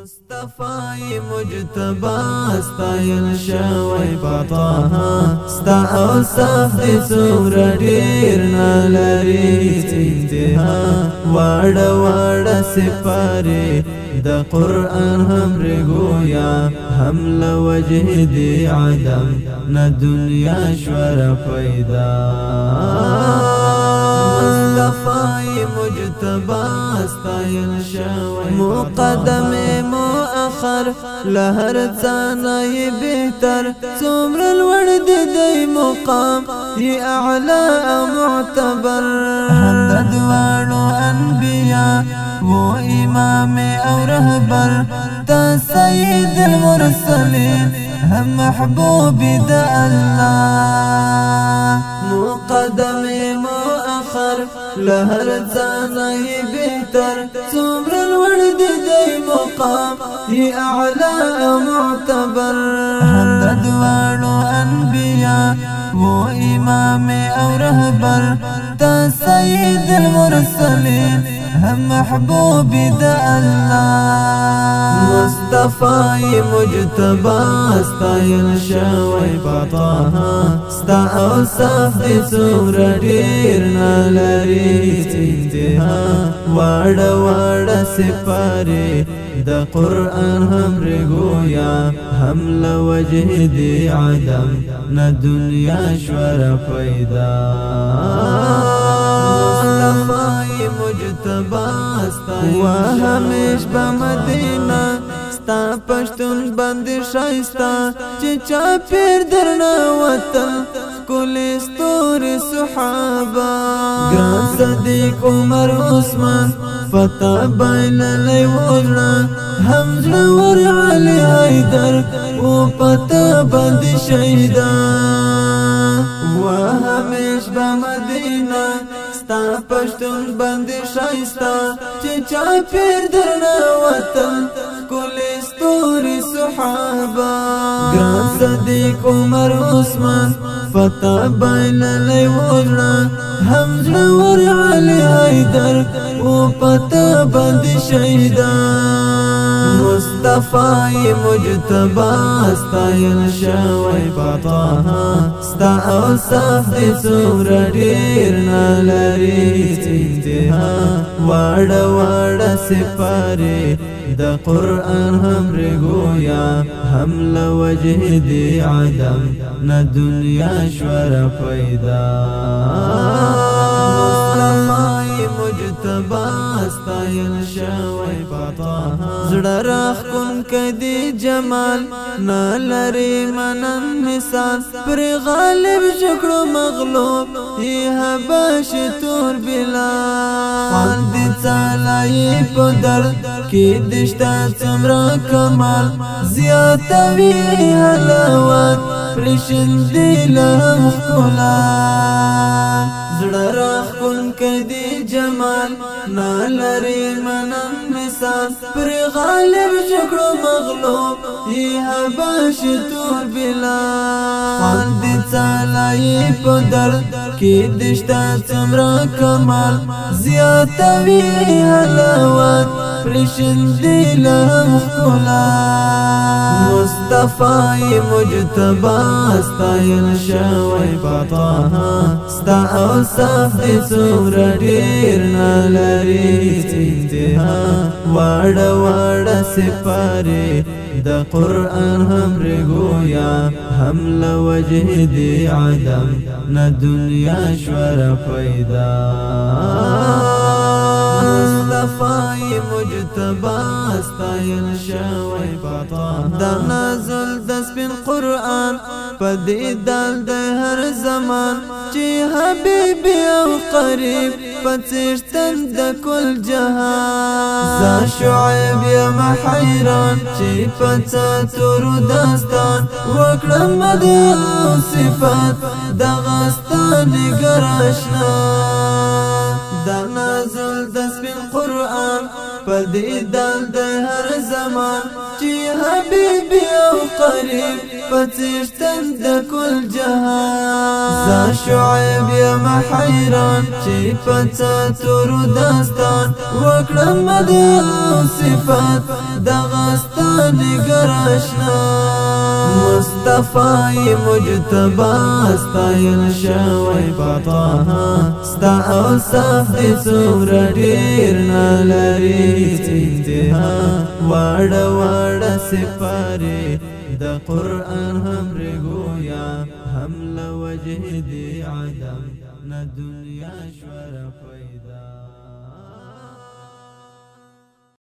مصطفى مجتبى ستايل شوي بطاها ستا اوصاف دي سورة ديرنا لريت انتها وادا وادا سفاري دا قرآن هم رقويا هم لوجه دي عدم نا دنيا شور پیدا مصطفى مجتبى ستايل شوي مقدم مؤخر لهر ثاني بهتر سمر الورد دي مقام يا اعلى معتبر هم دوار انبياء و امام او رهبر تا سيد المرسلين هم محبوب دا الله مقدم مؤخر لهر ثاني بهتر سمر الورد دي مقام يا اعلى معتبر هم دوار انبياء و امام او رهبر تا سيد المرسلين هم محبوب دا الله مصطفى مجتبى ستايل شوي بطاها ستا اوصاف دي سورة ديرنا لريت انتها وادا وادا سفاري دا قرآن هم رقويا هم لوجه دي عدم نا دنيا شور پیدا مصطفى مجتبى وهمش بمدينة ستا پشتون بندی شایستا چی چا پیر درنا وطن کل استوری صحابا گران صدیق عمر عثمان فتح بایل لی وجنا حمزر ور علی حیدر و پتا بندی شهیدا و همیش بمدینه ستا پشتون بندی شایستا چی چا پیر درنا وطن کل استوری صحابا گران صدیق عمر عثمان فتح بایل لی وجنا حمزر ور علی حیدر و پتا بندی شهیدا مصطفى مجتبى ستايل شوي بطاها ستا اوصاف دي سورة ديرنا لريت انتها وادا وادا سفاري دا قرآن هم رقويا هم لوجه دي عدم نا دنيا شور پیدا مصطفى مجتبى ستايل شوي بطاها زړه راخ کن کدی جمال نالری منن مثال پر غالب شکړو مغلوب یه حبش تور بلا خواندی چالای په درد کې دشتا څومره کمال زیاتوي حلاوت پرشندی لهم ښکلا زړه راخ کن کدی جمال نالری منن مثال پر غالب شکړو مغلوب یه حبش تور بلا خواندی چالای په درد کې دشتا څومره کمال زیاتوي حلاوت پرشندی لهم ښکلا مصطفى مجتبى ستايل شوي بطاها ستا اوصاف دي سورة ديرنا لريت انتها وادا وادا سفاري دا قرآن هم رقويا هم لوجه دي عدم نا دنيا شور پیدا مصطفى مجتبى ستايل شوي بطاها دا نازل دس بن قرآن پدی دال د هر زمان چی حبیبی او قریب پڅشتن د کل جهان ز شعیب یم حیران چی پڅا تور داستان وکړم د صفات د غستان ګراشنا دا نازل د سپین قرآن پدی دال د هر زمان چې حبیبي او قریب پڅشتن د کل جهان زه شعیب یم حیران چې پڅا تور داستان وکړم د صفات دغه ستا نګر آشنا مصطفی مجتبی ستایل شوی په طه ستا اوصاف دې څومره ډېر نلري انتها واړه واړه سپارې د قرآن هم رګویا هم له وجه دې عدم نه دنیا شوره پیدا